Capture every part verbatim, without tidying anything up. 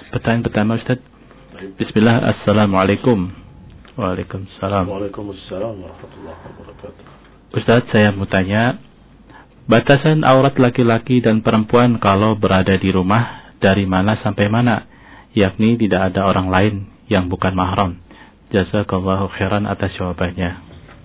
Pertanyaan pertama Ustaz. Bismillah, Assalamualaikum. Waalaikumsalam. Waalaikumsalam warahmatullahi wabarakatuh. Ustaz, saya mau tanya, batasan aurat laki-laki dan perempuan kalau berada di rumah dari mana sampai mana? Yakni tidak ada orang lain yang bukan mahram. Jazakallahu khairan atas jawabannya.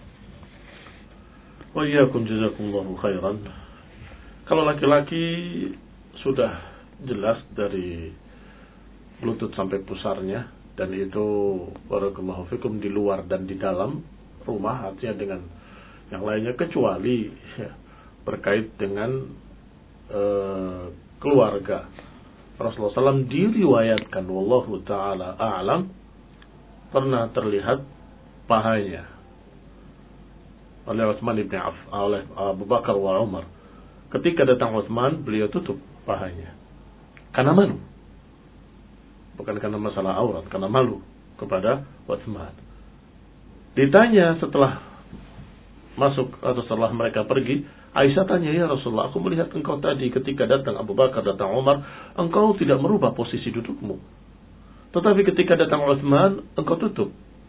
Wa iyyakum jazakumullahu khairan. Kalau laki-laki sudah jelas dari lutut sampai pusarnya, dan itu barakallahu fikum di luar dan di dalam rumah, artinya dengan yang lainnya kecuali ya, berkait dengan uh, keluarga. Rasulullah shallallahu alaihi wasallam diriwayatkan, wallahu ta'ala a'lam, pernah terlihat pahanya oleh Utsman ibn Affan, oleh Abu Bakar wa Umar. Ketika datang Utsman, beliau tutup pahanya karena malu. Bukan karena masalah aurat, karena malu kepada Utsman. Ditanya setelah masuk atau setelah mereka pergi, Aisyah tanya, ya Rasulullah, aku melihat engkau tadi ketika datang Abu Bakar, datang Umar, engkau tidak merubah posisi dudukmu. Tetapi ketika datang Utsman, engkau tutup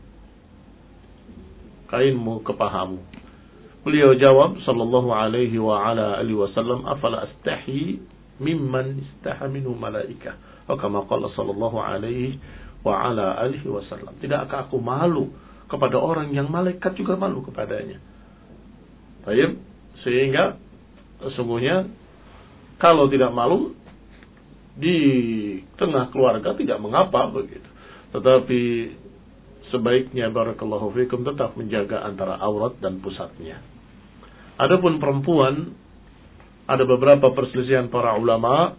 kainmu ke pahamu. Beliau jawab, sallallahu alaihi wa ala alihi wasallam, afala astahi mimman istaha minhu malaikah. Atau kama qala sallallahu alaihi wa ala alihi wasallam. Tidakkah aku malu kepada orang yang malaikat juga malu kepadanya? Baik, sehingga sesungguhnya kalau tidak malu di tengah keluarga tidak mengapa begitu. Tetapi sebaiknya barakallahu fikum tetap menjaga antara aurat dan pusatnya. Adapun perempuan, ada beberapa perselisihan para ulama.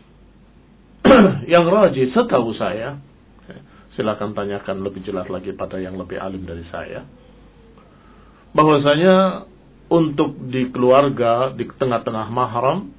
Yang rajih setahu saya, silakan tanyakan lebih jelas lagi pada yang lebih alim dari saya, bahwasanya untuk di keluarga, di tengah-tengah mahram,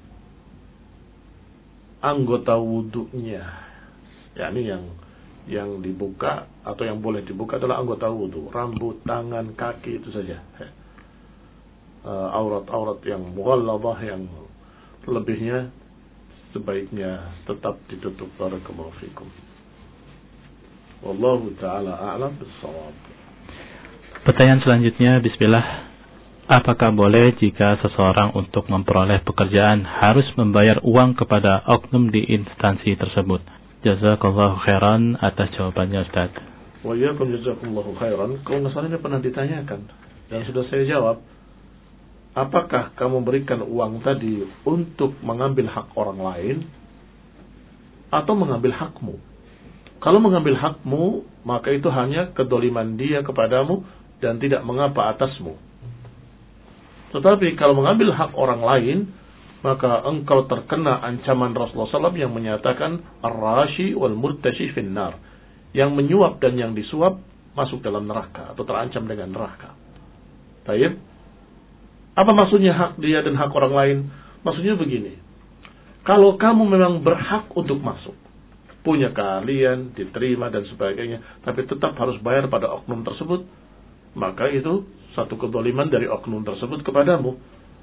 anggota wudunya, yakni yang yang dibuka atau yang boleh dibuka adalah anggota wudu, rambut, tangan, kaki, itu saja. Uh, aurat-aurat yang mughalladhah, yang lebihnya sebaiknya tetap ditutup. Barakallahu fikum. Wallahu ta'ala a'lam bis-shawab. Pertanyaan selanjutnya, bismillah. Apakah boleh jika seseorang untuk memperoleh pekerjaan harus membayar uang kepada oknum di instansi tersebut? Jazakallahu khairan atas jawabannya, Ustaz. Wa iyyakum jazakumullahu khairan. Kalau nggak salah ini pernah ditanyakan dan sudah saya jawab. Apakah kamu berikan uang tadi untuk mengambil hak orang lain atau mengambil hakmu? Kalau mengambil hakmu, maka itu hanya kedoliman dia kepadamu dan tidak mengapa atasmu. Tetapi kalau mengambil hak orang lain, maka engkau terkena ancaman Rasulullah shallallahu alaihi wasallam yang menyatakan ar-rashi wal murtashi finnar, yang menyuap dan yang disuap masuk dalam neraka atau terancam dengan neraka. Baik. Apa maksudnya hak dia dan hak orang lain? Maksudnya begini, kalau kamu memang berhak untuk masuk, punya keahlian, diterima dan sebagainya, tapi tetap harus bayar pada oknum tersebut, maka itu satu kezaliman dari oknum tersebut kepadamu,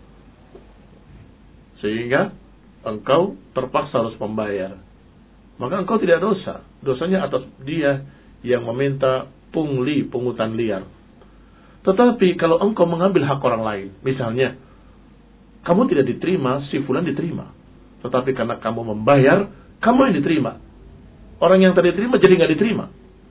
sehingga engkau terpaksa harus membayar. Maka engkau tidak dosa, dosanya atas dia yang meminta pungli, pungutan liar. Tetapi kalau engkau mengambil hak orang lain, misalnya kamu tidak diterima, si fulan diterima, tetapi karena kamu membayar, kamu yang diterima, orang yang tadi diterima jadi nggak diterima.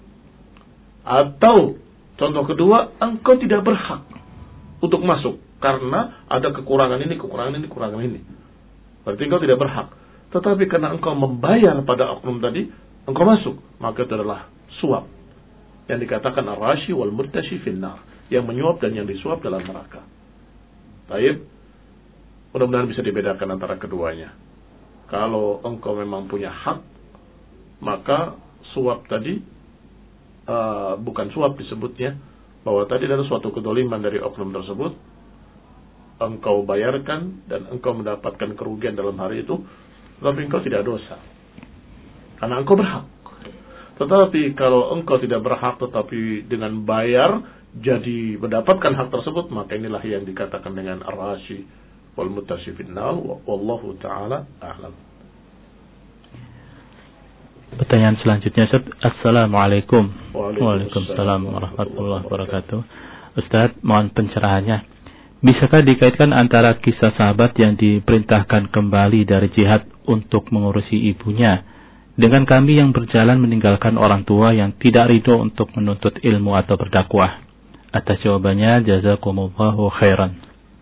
Atau contoh kedua, engkau tidak berhak untuk masuk karena ada kekurangan ini, kekurangan ini, kekurangan ini. Berarti engkau tidak berhak. Tetapi karena engkau membayar pada oknum tadi, engkau masuk, maka itu adalah suap yang dikatakan ar-rashi wal murtashi finnar, yang menyuap dan yang disuap dalam neraka. Baik, mudah-mudahan bisa dibedakan antara keduanya. Kalau engkau memang punya hak, maka suap tadi uh, bukan suap disebutnya, bahwa tadi ada suatu kedoliman dari oknum tersebut, engkau bayarkan dan engkau mendapatkan kerugian dalam hari itu, tapi engkau tidak dosa karena engkau berhak. Tetapi kalau engkau tidak berhak tetapi dengan bayar jadi mendapatkan hak tersebut, maka inilah yang dikatakan dengan ar-rashi wal murtashi finnar, wallahu ta'ala a'lam. Pertanyaan selanjutnya, Ustaz. Assalamualaikum. Waalaikumsalam warahmatullahi wabarakatuh. Ustaz, mohon pencerahannya. Bisakah dikaitkan antara kisah sahabat yang diperintahkan kembali dari jihad untuk mengurusi ibunya dengan kami yang berjalan meninggalkan orang tua yang tidak ridho untuk menuntut ilmu atau berdakwah? Atas jawabannya, jazakumullahu khairan.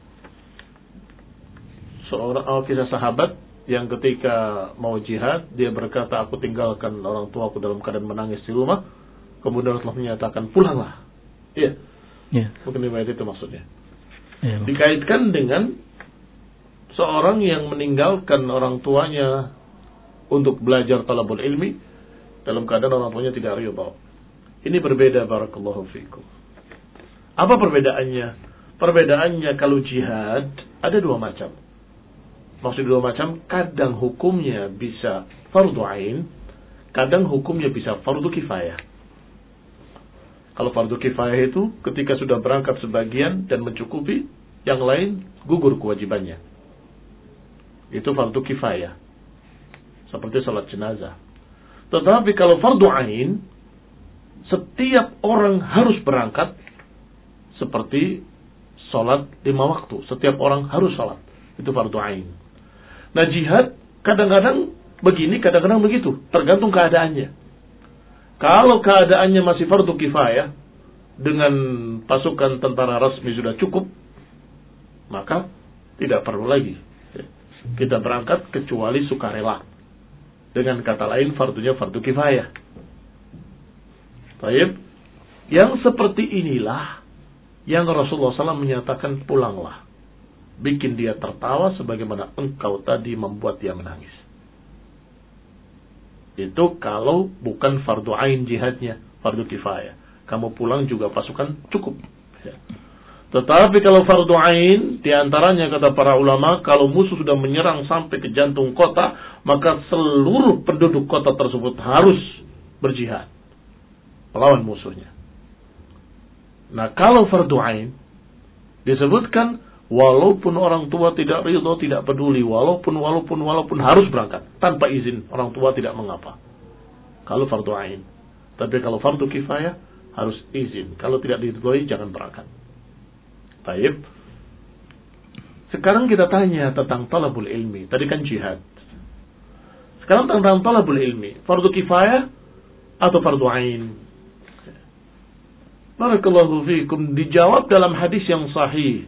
Seorang oh, kisah sahabat yang ketika mau jihad, dia berkata, aku tinggalkan orang tua aku dalam keadaan menangis di rumah, kemudian Rasulullah menyatakan, pulanglah. Iya. Ya. Mungkin riwayat itu maksudnya. Ya. Dikaitkan dengan seorang yang meninggalkan orang tuanya untuk belajar talabul ilmi dalam keadaan orang tuanya tidak ridha. Ini berbeda, barakallahu fikum. Apa perbedaannya? Perbedaannya kalau jihad ada dua macam. Maksud dua macam, kadang hukumnya bisa fardu ain, kadang hukumnya bisa fardu kifayah. Kalau fardu kifayah itu ketika sudah berangkat sebagian dan mencukupi, yang lain gugur kewajibannya. Itu fardu kifayah. Seperti salat jenazah. Tetapi kalau fardu ain, setiap orang harus berangkat seperti salat lima waktu. Setiap orang harus salat. Itu fardu ain. Nah, jihad kadang-kadang begini, kadang-kadang begitu. Tergantung keadaannya. Kalau keadaannya masih fardu kifayah, dengan pasukan tentara resmi sudah cukup, maka tidak perlu lagi kita berangkat kecuali sukarela. Dengan kata lain, fardunya fardu kifayah. Baik. Yang seperti inilah yang Rasulullah shallallahu alaihi wasallam menyatakan, pulanglah. Bikin dia tertawa sebagaimana engkau tadi membuat dia menangis. Itu kalau bukan fardu ain jihadnya, fardu kifayah. Kamu pulang juga pasukan cukup. Ya. Tetapi kalau fardu ain, diantaranya kata para ulama, kalau musuh sudah menyerang sampai ke jantung kota, maka seluruh penduduk kota tersebut harus berjihad melawan musuhnya. Nah, kalau fardu ain disebutkan, walaupun orang tua tidak ridho, tidak peduli, walaupun walaupun walaupun harus berangkat tanpa izin orang tua, tidak mengapa. Kalau fardu ain. Tapi kalau fardu kifayah harus izin. Kalau tidak diridhoi jangan berangkat. Baik. Sekarang kita tanya tentang talabul ilmi. Tadi kan jihad. Sekarang tentang talabul ilmi, fardu kifayah atau fardu ain? Barakallahu fiikum. Dijawab dalam hadis yang sahih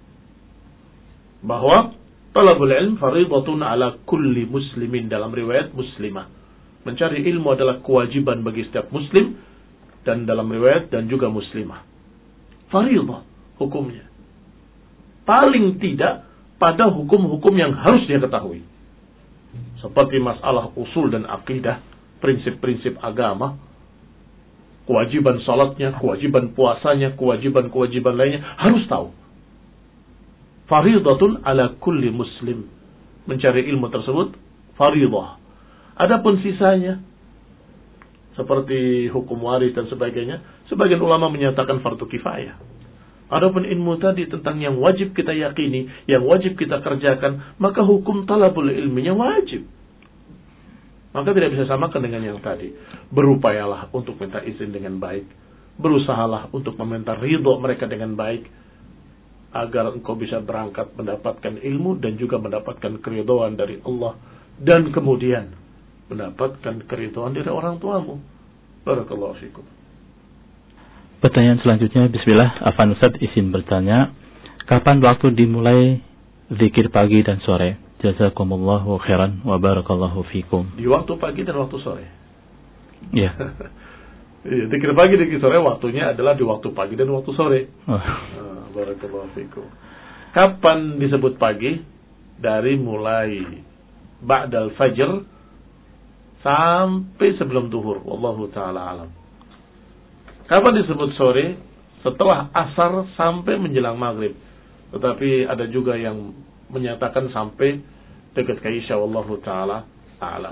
bahwa talabul ilm fardhatun ala kulli muslimin, dalam riwayat Muslimah. Mencari ilmu adalah kewajiban bagi setiap muslim, dan dalam riwayat dan juga Muslimah. Fardhah hukumnya. Paling tidak pada hukum-hukum yang harus dia ketahui. Seperti masalah usul dan akidah, prinsip-prinsip agama, kewajiban salatnya, kewajiban puasanya, kewajiban-kewajiban lainnya harus tahu. Fardhatun ala kulli muslim. Mencari ilmu tersebut fardhah. Adapun sisanya seperti hukum waris dan sebagainya, sebagian ulama menyatakan fardu kifayah. Adapun ilmu tadi tentang yang wajib kita yakini, yang wajib kita kerjakan, maka hukum talabul ilminya wajib. Maka tidak bisa samakan dengan yang tadi. Berupayalah untuk minta izin dengan baik. Berusahalah untuk meminta ridho mereka dengan baik, agar engkau bisa berangkat mendapatkan ilmu dan juga mendapatkan keridhaan dari Allah, dan kemudian mendapatkan keridhaan dari orang tuamu. Barakallahu fikum. Pertanyaan selanjutnya, bismillah, Afan Ustaz izin bertanya, kapan waktu dimulai zikir pagi dan sore? Jazakumullahu khairan wa barakallahu fikum. Di waktu pagi dan waktu sore. Iya. Zikir pagi, zikir sore waktunya adalah di waktu pagi dan waktu sore. Oh. Nah, barakallahu fikum. Kapan disebut pagi? Dari mulai ba'dal fajr sampai sebelum zuhur. Wallahu ta'ala alam. Kapan disebut sore? Setelah asar sampai menjelang maghrib. Tetapi ada juga yang menyatakan sampai dekat ke isya. Wallahu ta'ala alam.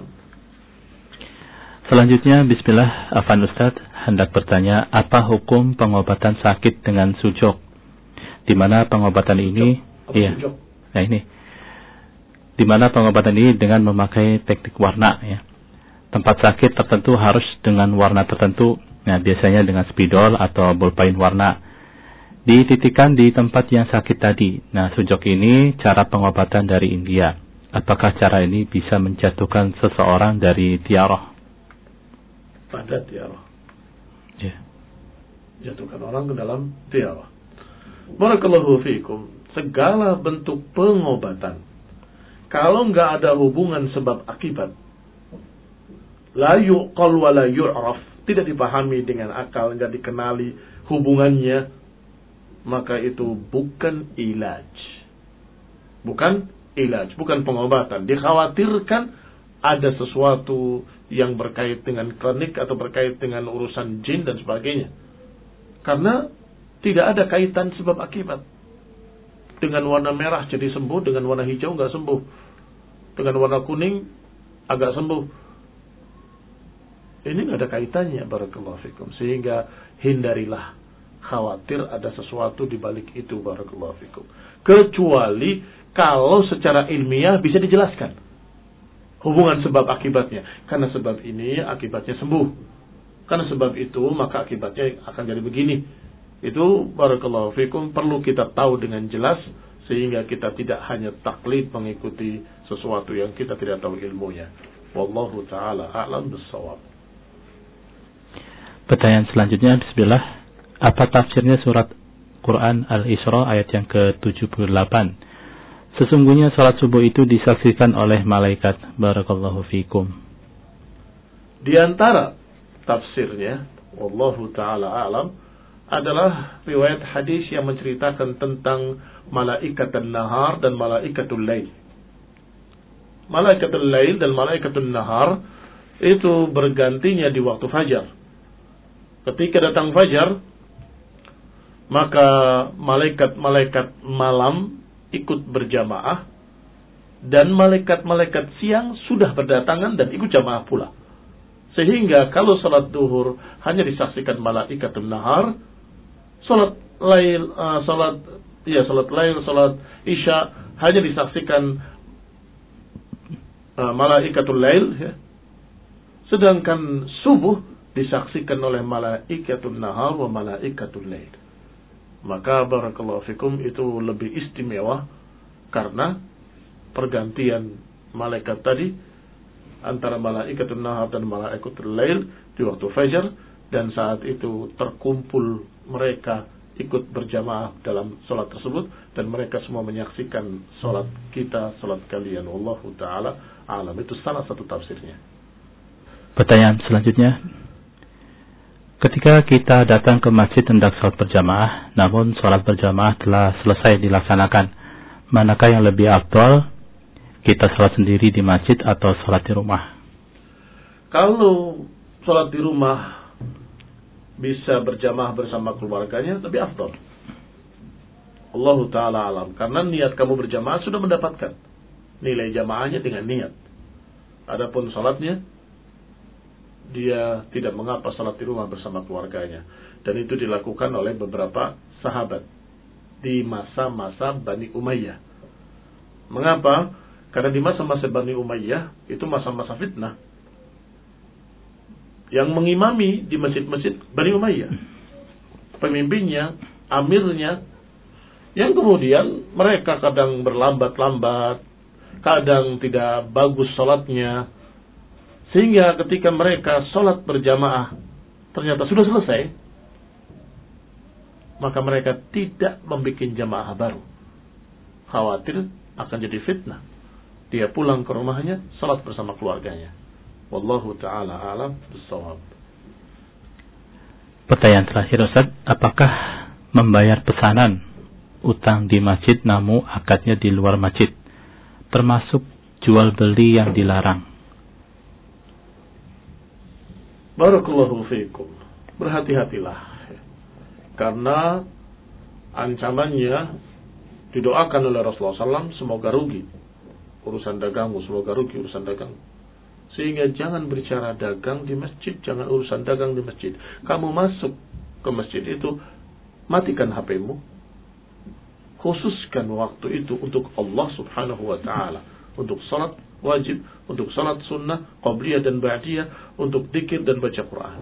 Selanjutnya, bismillah, Afan Ustaz hendak bertanya, apa hukum pengobatan sakit dengan sujok? Di mana pengobatan ini, iya, nah ini, di mana pengobatan ini dengan memakai teknik warna, ya. tempat sakit tertentu harus dengan warna tertentu, nah biasanya dengan spidol atau bolpen warna. Dititikan di tempat yang sakit tadi. Nah, sejauh ini cara pengobatan dari India. Apakah cara ini bisa menjatuhkan seseorang dari tiarah? Pada tiarah. Ya. Jatuhkan orang ke dalam tiarah. Barakallahu fiikum. Segala bentuk pengobatan, kalau nggak ada hubungan sebab akibat, la yuqal wa la yu'raf, tidak dipahami dengan akal, nggak dikenali hubungannya, maka itu bukan ilaj. Bukan ilaj, bukan pengobatan. Dikhawatirkan ada sesuatu yang berkait dengan klinik atau berkait dengan urusan jin dan sebagainya. Karena tidak ada kaitan sebab akibat. Dengan warna merah jadi sembuh, dengan warna hijau nggak sembuh. Dengan warna kuning agak sembuh. Ini nggak ada kaitannya, barakallahu fikum. Sehingga hindarilah khawatir ada sesuatu di balik itu, barakallahu fikum. Kecuali kalau secara ilmiah bisa dijelaskan hubungan sebab akibatnya. Karena sebab ini akibatnya sembuh. Karena sebab itu maka akibatnya akan jadi begini. Itu barakallahu fikum perlu kita tahu dengan jelas sehingga kita tidak hanya taklid mengikuti sesuatu yang kita tidak tahu ilmunya. Wallahu taala a'lam bis-shawab. Pertanyaan selanjutnya, bismillah. Apa tafsirnya surat Quran Al-Isra ayat yang ke tujuh puluh delapan? Sesungguhnya salat subuh itu disaksikan oleh malaikat. Barakallahu fikum. Di antara tafsirnya, wallahu taala a'lam, adalah riwayat hadis yang menceritakan tentang malaikatul nahar dan malaikatul lail. Malaikatul lail dan malaikatul nahar itu bergantinya di waktu fajar. Ketika datang fajar, maka malaikat-malaikat malam ikut berjamaah dan malaikat-malaikat siang sudah berdatangan dan ikut jamaah pula. Sehingga kalau salat duhur hanya disaksikan malaikatul nahar, salat lail, uh, salat ya salat lail, salat isya hanya disaksikan uh, malaikatul lail, ya. Sedangkan subuh disaksikan oleh malaikatul nahar wa malaikatul lail. Maka barakallahu fikum itu lebih istimewa karena pergantian malaikat tadi antara malaikatul nahar dan malaikatul lail di waktu fajar, dan saat itu terkumpul mereka ikut berjamaah dalam salat tersebut dan mereka semua menyaksikan salat kita, salat kalian. Wallahu taala alam. Itu salah satu tafsirnya. Pertanyaan selanjutnya, ketika kita datang ke masjid hendak salat berjamaah, namun salat berjamaah telah selesai dilaksanakan, manakah yang lebih afdal, kita salat sendiri di masjid atau salat di rumah? Kalau salat di rumah bisa berjamaah bersama keluarganya, lebih afdal. Allah Ta'ala alam. Karena niat kamu berjamaah sudah mendapatkan nilai jamaahnya dengan niat. Adapun salatnya, dia tidak mengapa salat di rumah bersama keluarganya. Dan itu dilakukan oleh beberapa sahabat di masa-masa Bani Umayyah. Mengapa? Karena di masa-masa Bani Umayyah itu masa-masa fitnah. Yang mengimami di masjid-masjid Bani Umayyah, pemimpinnya, amirnya, yang kemudian mereka kadang berlambat-lambat, kadang tidak bagus salatnya, sehingga ketika mereka salat berjamaah ternyata sudah selesai, maka mereka tidak membuat jamaah baru. Khawatir akan jadi fitnah. Dia pulang ke rumahnya, salat bersama keluarganya. Wallahu ta'ala alam bis-shawab. Pertanyaan terakhir, Ustaz, apakah membayar pesanan utang di masjid namun akadnya di luar masjid termasuk jual beli yang dilarang? Barakallahu fiikum. Berhati-hatilah, karena ancamannya didoakan oleh Rasulullah shallallahu alaihi wasallam, semoga rugi urusan dagangmu, semoga rugi urusan dagang. Sehingga jangan bicara dagang di masjid, jangan urusan dagang di masjid. Kamu masuk ke masjid itu, matikan H P-mu, khususkan waktu itu untuk Allah subhanahu wa ta'ala, untuk salat, wajib, untuk salat sunnah, qabliyah dan ba'diyah, untuk dzikir dan baca Quran.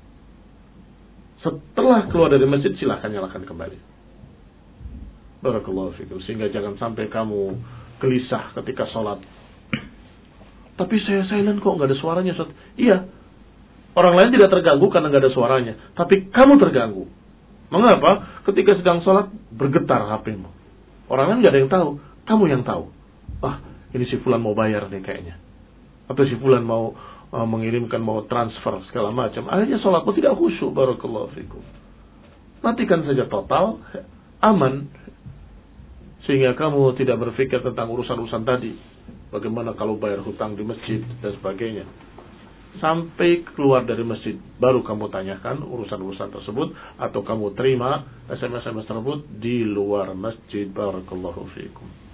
Setelah keluar dari masjid, silahkan nyalakan kembali. Barakallahu fikum. Sehingga jangan sampai kamu gelisah ketika sholat. Tapi saya silent kok, nggak ada suaranya. Iya, orang lain tidak terganggu karena nggak ada suaranya. Tapi kamu terganggu. Mengapa? Ketika sedang sholat, bergetar H P-mu. Orang lain nggak ada yang tahu, kamu yang tahu. Ah, ini si fulan mau bayar nih kayaknya. Atau si fulan mau uh, mengirimkan, mau transfer segala macam. Akhirnya sholatmu tidak khusyuk. Barakallahu fikum. Matikan saja total, aman. Sehingga kamu tidak berpikir tentang urusan-urusan tadi. Bagaimana kalau bayar hutang di masjid dan sebagainya. Sampai keluar dari masjid, baru kamu tanyakan urusan-urusan tersebut. Atau kamu terima S M S-S M S tersebut di luar masjid. Barakallahu fikum.